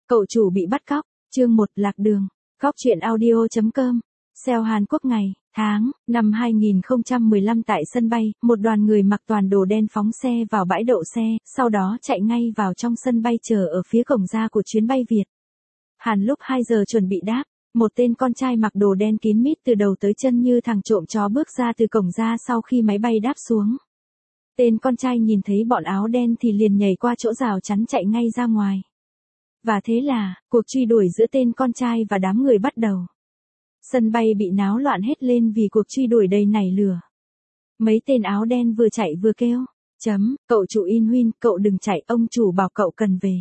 Cậu chủ bị bắt cóc, chương 1 lạc đường, góc truyện audio.com, SEO Hàn Quốc ngày, tháng, năm 2015 tại sân bay, một đoàn người mặc toàn đồ đen phóng xe vào bãi đậu xe, sau đó chạy ngay vào trong sân bay chờ ở phía cổng ra của chuyến bay Việt. Hàn lúc 2 giờ chuẩn bị đáp, một tên con trai mặc đồ đen kín mít từ đầu tới chân như thằng trộm chó bước ra từ cổng ra sau khi máy bay đáp xuống. Tên con trai nhìn thấy bọn áo đen thì liền nhảy qua chỗ rào chắn chạy ngay ra ngoài. Và thế là, cuộc truy đuổi giữa tên con trai và đám người bắt đầu. Sân bay bị náo loạn hết lên vì cuộc truy đuổi đầy nảy lửa. Mấy tên áo đen vừa chạy vừa kêu, cậu chủ In Huynh, cậu đừng chạy, ông chủ bảo cậu cần về.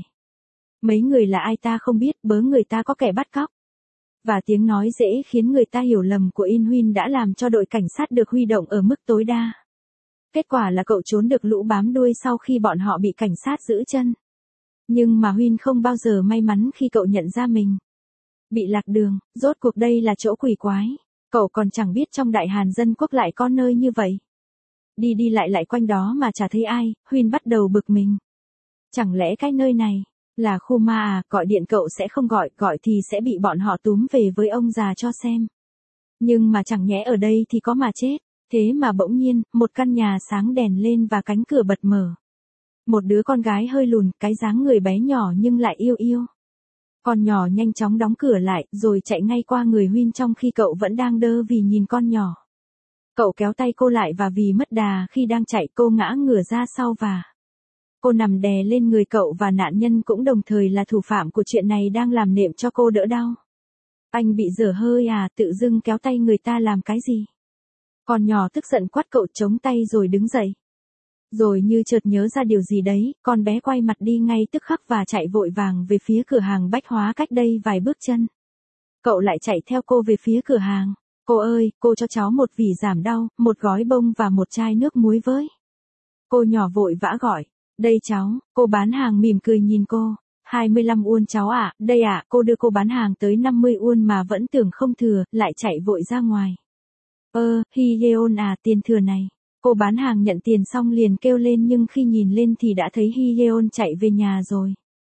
Mấy người là ai ta không biết, bớ người ta có kẻ bắt cóc. Và tiếng nói dễ khiến người ta hiểu lầm của In Huynh đã làm cho đội cảnh sát được huy động ở mức tối đa. Kết quả là cậu trốn được lũ bám đuôi sau khi bọn họ bị cảnh sát giữ chân. Nhưng mà Huynh không bao giờ may mắn khi cậu nhận ra mình bị lạc đường, rốt cuộc đây là chỗ quỷ quái. Cậu còn chẳng biết trong Đại Hàn Dân Quốc lại có nơi như vậy. Đi đi lại lại quanh đó mà chả thấy ai, Huynh bắt đầu bực mình. Chẳng lẽ cái nơi này là khu ma à, gọi điện cậu sẽ không gọi thì sẽ bị bọn họ túm về với ông già cho xem. Nhưng mà chẳng nhẽ ở đây thì có mà chết. Thế mà bỗng nhiên, một căn nhà sáng đèn lên và cánh cửa bật mở. Một đứa con gái hơi lùn, cái dáng người bé nhỏ nhưng lại yêu yêu. Con nhỏ nhanh chóng đóng cửa lại, rồi chạy ngay qua người Huynh trong khi cậu vẫn đang đơ vì nhìn con nhỏ. Cậu kéo tay cô lại và vì mất đà khi đang chạy cô ngã ngửa ra sau và cô nằm đè lên người cậu và nạn nhân cũng đồng thời là thủ phạm của chuyện này đang làm nệm cho cô đỡ đau. Anh bị dở hơi à, tự dưng kéo tay người ta làm cái gì? Con nhỏ tức giận quát cậu chống tay rồi đứng dậy. Rồi như chợt nhớ ra điều gì đấy, con bé quay mặt đi ngay tức khắc và chạy vội vàng về phía cửa hàng bách hóa cách đây vài bước chân. Cậu lại chạy theo cô về phía cửa hàng. Cô ơi, cô cho cháu một vỉ giảm đau, một gói bông và một chai nước muối với. Cô nhỏ vội vã gọi. Đây cháu, cô bán hàng mỉm cười nhìn cô. 25 won cháu ạ, đây ạ, cô đưa cô bán hàng tới 50 won mà vẫn tưởng không thừa, lại chạy vội ra ngoài. Hyeon à, tiền thừa này. Cô bán hàng nhận tiền xong liền kêu lên nhưng khi nhìn lên thì đã thấy Hyeon chạy về nhà rồi.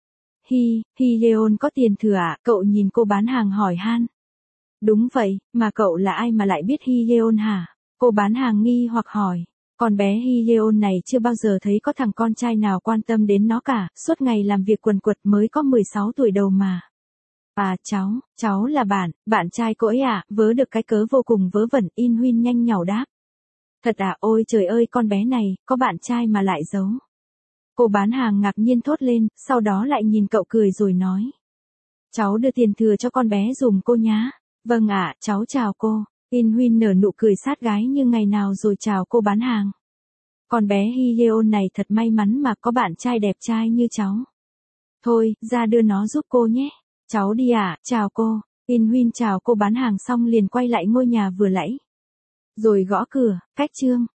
Hyeon có tiền thừa à? Cậu nhìn cô bán hàng hỏi han. Đúng vậy, mà cậu là ai mà lại biết Hyeon hả? Cô bán hàng nghi hoặc hỏi. Con bé Hyeon này chưa bao giờ thấy có thằng con trai nào quan tâm đến nó cả, suốt ngày làm việc quần quật mới có 16 tuổi đầu mà. À cháu là bạn trai cô ấy à, vớ được cái cớ vô cùng vớ vẩn, In Huynh nhanh nhảu đáp. Thật à, ôi trời ơi con bé này, có bạn trai mà lại giấu. Cô bán hàng ngạc nhiên thốt lên, sau đó lại nhìn cậu cười rồi nói. Cháu đưa tiền thừa cho con bé dùm cô nhá. Vâng ạ, cháu chào cô. In Huynh nở nụ cười sát gái như ngày nào rồi chào cô bán hàng. Con bé Hyeon này thật may mắn mà có bạn trai đẹp trai như cháu. Thôi, ra đưa nó giúp cô nhé. Cháu đi ạ, chào cô. In Huynh chào cô bán hàng xong liền quay lại ngôi nhà vừa nãy. Rồi gõ cửa, cách chương.